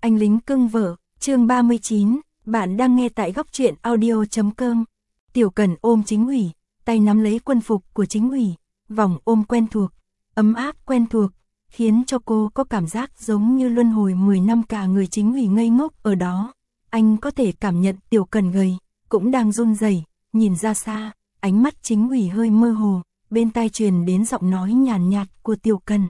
Anh lính cưng vợ, chương 39, bạn đang nghe tại góc truyện audio.com. Tiểu Cần ôm Chính ủy, tay nắm lấy quân phục của Chính ủy, vòng ôm quen thuộc, ấm áp quen thuộc, khiến cho cô có cảm giác giống như luân hồi 10 năm cả người Chính ủy ngây ngốc ở đó. Anh có thể cảm nhận Tiểu Cần gầy, cũng đang run rẩy, nhìn ra xa, ánh mắt Chính ủy hơi mơ hồ, bên tai truyền đến giọng nói nhàn nhạt của Tiểu Cần.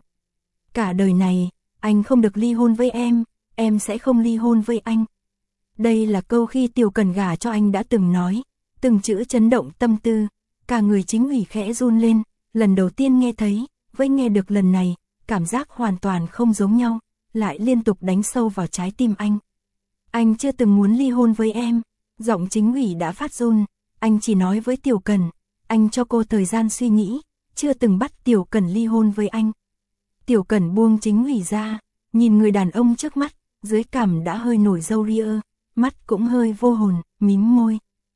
Cả đời này, anh không được ly hôn với em sẽ không ly hôn với anh. Đây là câu khi Tiểu Cần gả cho anh đã từng nói, từng chữ chấn động tâm tư, cả người Chính ủy khẽ run lên, lần đầu tiên nghe thấy, với nghe được lần này, cảm giác hoàn toàn không giống nhau, lại liên tục đánh sâu vào trái tim anh. Anh chưa từng muốn ly hôn với em, giọng Chính ủy đã phát run, anh chỉ nói với Tiểu Cần, anh cho cô thời gian suy nghĩ, chưa từng bắt Tiểu Cần ly hôn với anh. Tiểu Cần buông Chính ủy ra, nhìn người đàn ông trước mắt, dưới cằm đã hơi nổi râu ria, mắt cũng hơi vô hồn, mím môi.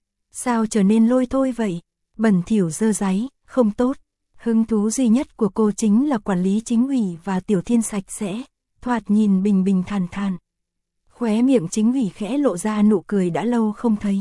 Sao trở nên lôi thôi vậy? Bẩn thỉu dơ dáy, không tốt. Hứng thú duy nhất của cô chính là quản lý Chính ủy và Tiểu Thiên sạch sẽ, thoạt nhìn bình bình thản thản. Khóe miệng Chính ủy khẽ lộ ra nụ cười đã lâu không thấy.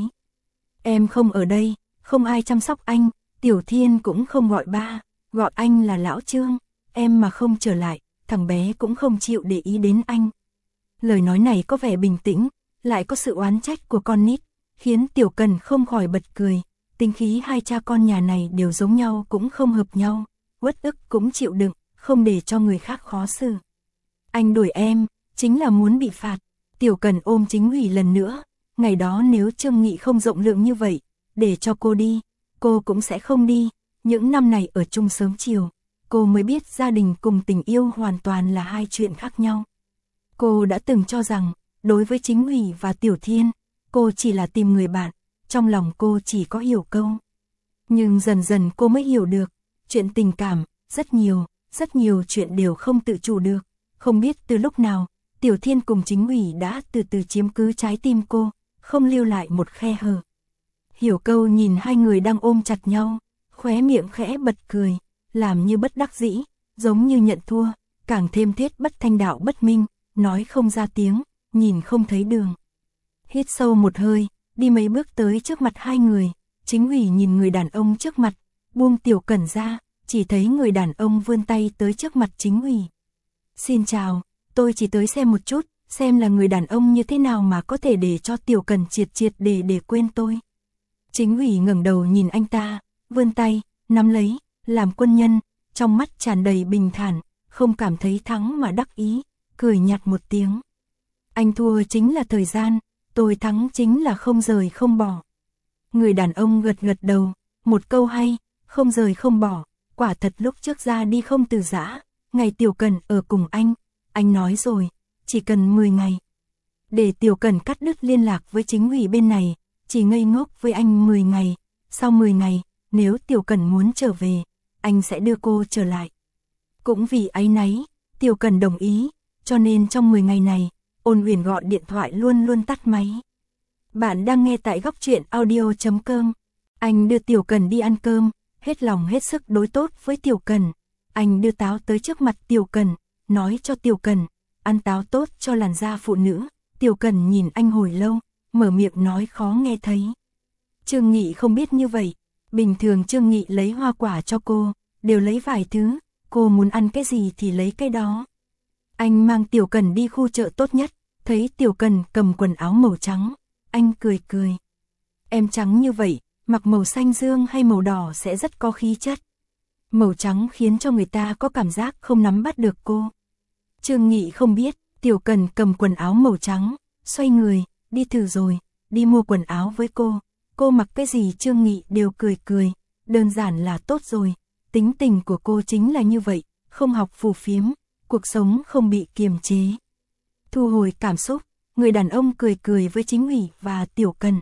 Em không ở đây, không ai chăm sóc anh, Tiểu Thiên cũng không gọi ba, gọi anh là Lão Trương, em mà không trở lại, thằng bé cũng không chịu để ý đến anh. Lời nói này có vẻ bình tĩnh, lại có sự oán trách của con nít, khiến Tiểu Cần không khỏi bật cười. Tính khí hai cha con nhà này đều giống nhau cũng không hợp nhau, uất ức cũng chịu đựng, không để cho người khác khó xử. Anh đuổi em, chính là muốn bị phạt. Tiểu Cần ôm Chính ủy lần nữa, ngày đó nếu Trương Nghị không rộng lượng như vậy, để cho cô đi, cô cũng sẽ không đi. Những năm này ở chung sớm chiều, cô mới biết gia đình cùng tình yêu hoàn toàn là hai chuyện khác nhau. Cô đã từng cho rằng, đối với Chính ủy và Tiểu Thiên, cô chỉ là tìm người bạn, trong lòng cô chỉ có Hiểu Câu. Nhưng dần dần cô mới hiểu được, chuyện tình cảm, rất nhiều chuyện đều không tự chủ được. Không biết từ lúc nào, Tiểu Thiên cùng Chính ủy đã từ từ chiếm cứ trái tim cô, không lưu lại một khe hở. Hiểu Câu nhìn hai người đang ôm chặt nhau, khóe miệng khẽ bật cười, làm như bất đắc dĩ, giống như nhận thua, càng thêm thiết bất thanh đạo bất minh, nói không ra tiếng, nhìn không thấy đường. Hít sâu một hơi, đi mấy bước tới trước mặt hai người, Chính ủy nhìn người đàn ông trước mặt, buông Tiểu Cần ra, chỉ thấy người đàn ông vươn tay tới trước mặt Chính ủy. Xin chào, tôi chỉ tới xem một chút, xem là người đàn ông như thế nào mà có thể để cho Tiểu Cần triệt để quên tôi. Chính ủy ngẩng đầu nhìn anh ta, vươn tay, nắm lấy, làm quân nhân, trong mắt tràn đầy bình thản, không cảm thấy thắng mà đắc ý, cười nhạt một tiếng. Anh thua chính là thời gian, tôi thắng chính là không rời không bỏ. Người đàn ông gật đầu, một câu hay, không rời không bỏ, quả thật lúc trước ra đi không từ giã, ngày Tiểu Cần ở cùng anh nói rồi, chỉ cần 10 ngày. Để Tiểu Cần cắt đứt liên lạc với Chính ủy bên này, chỉ ngây ngốc với anh 10 ngày, sau 10 ngày, nếu Tiểu Cần muốn trở về, anh sẽ đưa cô trở lại. Cũng vì áy náy, Tiểu Cần đồng ý, cho nên trong 10 ngày này, Ôn Uyển gọi điện thoại luôn tắt máy. Bạn đang nghe tại góc truyện audio.com. Anh đưa Tiểu Cần đi ăn cơm, hết lòng hết sức đối tốt với Tiểu Cần. Anh đưa táo tới trước mặt Tiểu Cần, nói cho Tiểu Cần, ăn táo tốt cho làn da phụ nữ. Tiểu Cần nhìn anh hồi lâu, mở miệng nói khó nghe thấy. Trương Nghị không biết như vậy, bình thường Trương Nghị lấy hoa quả cho cô, đều lấy vài thứ, cô muốn ăn cái gì thì lấy cái đó. Anh mang Tiểu Cần đi khu chợ tốt nhất, thấy Tiểu Cần cầm quần áo màu trắng, anh cười. Em trắng như vậy, mặc màu xanh dương hay màu đỏ sẽ rất có khí chất. Màu trắng khiến cho người ta có cảm giác không nắm bắt được cô. Trương Nghị không biết, Tiểu Cần cầm quần áo màu trắng, xoay người, đi thử rồi, đi mua quần áo với cô mặc cái gì Trương Nghị đều cười, đơn giản là tốt rồi, tính tình của cô chính là như vậy, không học phù phiếm, cuộc sống không bị kiềm chế. Thu hồi cảm xúc, người đàn ông cười với Chính ủy và Tiểu Cần.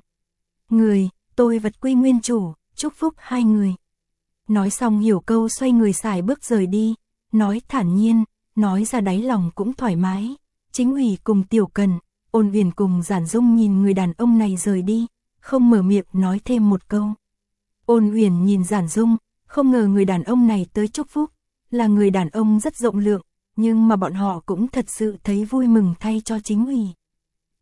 Tôi vật quy nguyên chủ, chúc phúc hai người. Nói xong Hiểu Câu xoay người xài bước rời đi, nói thản nhiên, nói ra đáy lòng cũng thoải mái. Chính ủy cùng Tiểu Cần, Ôn Uyển cùng Giản Dung nhìn người đàn ông này rời đi, không mở miệng nói thêm một câu. Ôn Uyển nhìn Giản Dung, không ngờ người đàn ông này tới chúc phúc, là người đàn ông rất rộng lượng, nhưng mà bọn họ cũng thật sự thấy vui mừng thay cho Chính ủy.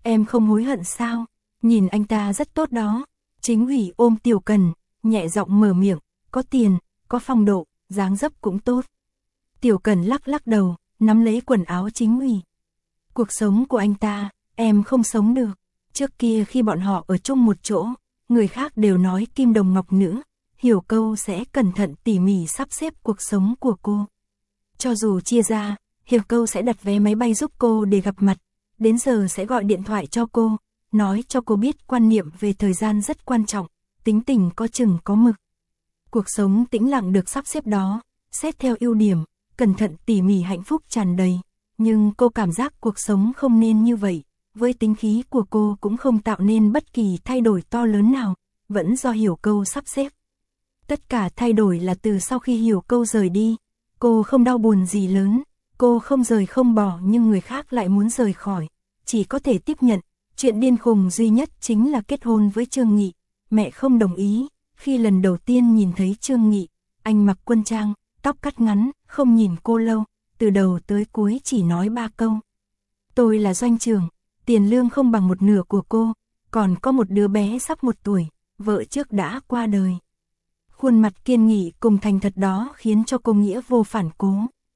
em không hối hận sao? Nhìn anh ta rất tốt đó. Chính ủy ôm Tiểu Cần, nhẹ giọng mở miệng, có tiền, có phong độ, dáng dấp cũng tốt. Tiểu Cần lắc lắc đầu, nắm lấy quần áo chính ủy. Cuộc sống của anh ta, em không sống được. Trước kia khi bọn họ ở chung một chỗ, người khác đều nói kim đồng ngọc nữ, Hiểu Câu sẽ cẩn thận tỉ mỉ sắp xếp cuộc sống của cô. Cho dù chia ra, Hiểu Câu sẽ đặt vé máy bay giúp cô để gặp mặt, đến giờ sẽ gọi điện thoại cho cô, nói cho cô biết quan niệm về thời gian rất quan trọng, tính tình có chừng có mực. Cuộc sống tĩnh lặng được sắp xếp đó, xét theo ưu điểm, cẩn thận tỉ mỉ hạnh phúc tràn đầy, nhưng cô cảm giác cuộc sống không nên như vậy, với tính khí của cô cũng không tạo nên bất kỳ thay đổi to lớn nào, vẫn do Hiểu Câu sắp xếp. Tất cả thay đổi là từ sau khi Hiểu Câu rời đi, cô không đau buồn gì lớn, cô không rời không bỏ nhưng người khác lại muốn rời khỏi, chỉ có thể tiếp nhận. Chuyện điên khùng duy nhất chính là kết hôn với Trương Nghị, mẹ không đồng ý. Khi lần đầu tiên nhìn thấy Trương Nghị, anh mặc quân trang, tóc cắt ngắn, không nhìn cô lâu, từ đầu tới cuối chỉ nói 3 câu. Tôi là doanh trưởng, tiền lương không bằng một nửa của cô, còn có một đứa bé sắp 1 tuổi, vợ trước đã qua đời. Khuôn mặt kiên nghị cùng thành thật đó khiến cho cô nghĩa vô phản cố.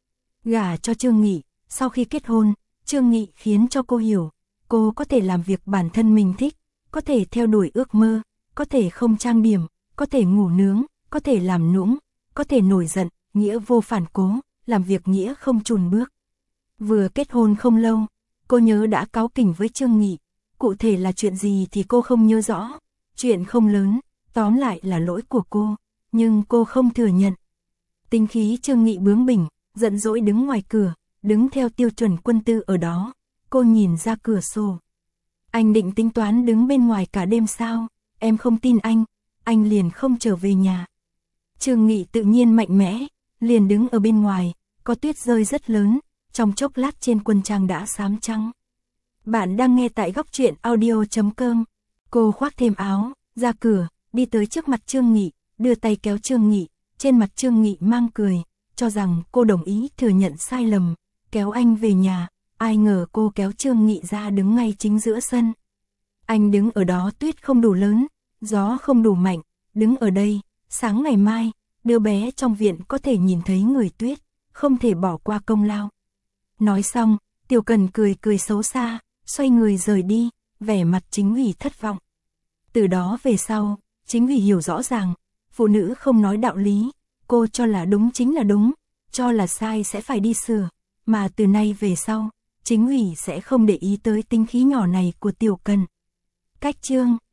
Gả cho Trương Nghị, sau khi kết hôn, Trương Nghị khiến cho cô hiểu, cô có thể làm việc bản thân mình thích, có thể theo đuổi ước mơ, có thể không trang điểm, có thể ngủ nướng, có thể làm nũng, có thể nổi giận, nghĩa vô phản cố, làm việc nghĩa không chùn bước. Vừa kết hôn không lâu, cô nhớ đã cáu kỉnh với Trương Nghị, cụ thể là chuyện gì thì cô không nhớ rõ, chuyện không lớn, tóm lại là lỗi của cô, nhưng cô không thừa nhận. Tính khí Trương Nghị bướng bỉnh, giận dỗi đứng ngoài cửa, đứng theo tiêu chuẩn quân tư ở đó, cô nhìn ra cửa sổ. Anh định tính toán đứng bên ngoài cả đêm sao? Em không tin anh liền không trở về nhà. Trương Nghị tự nhiên mạnh mẽ, liền đứng ở bên ngoài, có tuyết rơi rất lớn, trong chốc lát trên quân trang đã xám trắng. Bạn đang nghe tại góc truyện audio.com. Cô khoác thêm áo, ra cửa, đi tới trước mặt Trương Nghị, đưa tay kéo Trương Nghị, trên mặt Trương Nghị mang cười, cho rằng cô đồng ý thừa nhận sai lầm, kéo anh về nhà. Ai ngờ cô kéo Trương Nghị ra đứng ngay chính giữa sân. Anh đứng ở đó tuyết không đủ lớn, gió không đủ mạnh, đứng ở đây, sáng ngày mai, đứa bé trong viện có thể nhìn thấy người tuyết, không thể bỏ qua công lao. Nói xong, Tiểu Cần cười cười xấu xa, xoay người rời đi, vẻ mặt chính ủy thất vọng. Từ đó về sau, chính ủy hiểu rõ ràng, phụ nữ không nói đạo lý, cô cho là đúng chính là đúng, cho là sai sẽ phải đi sửa, mà từ nay về sau, chính ủy sẽ không để ý tới tính khí nhỏ này của Tiểu Cần. Cách chương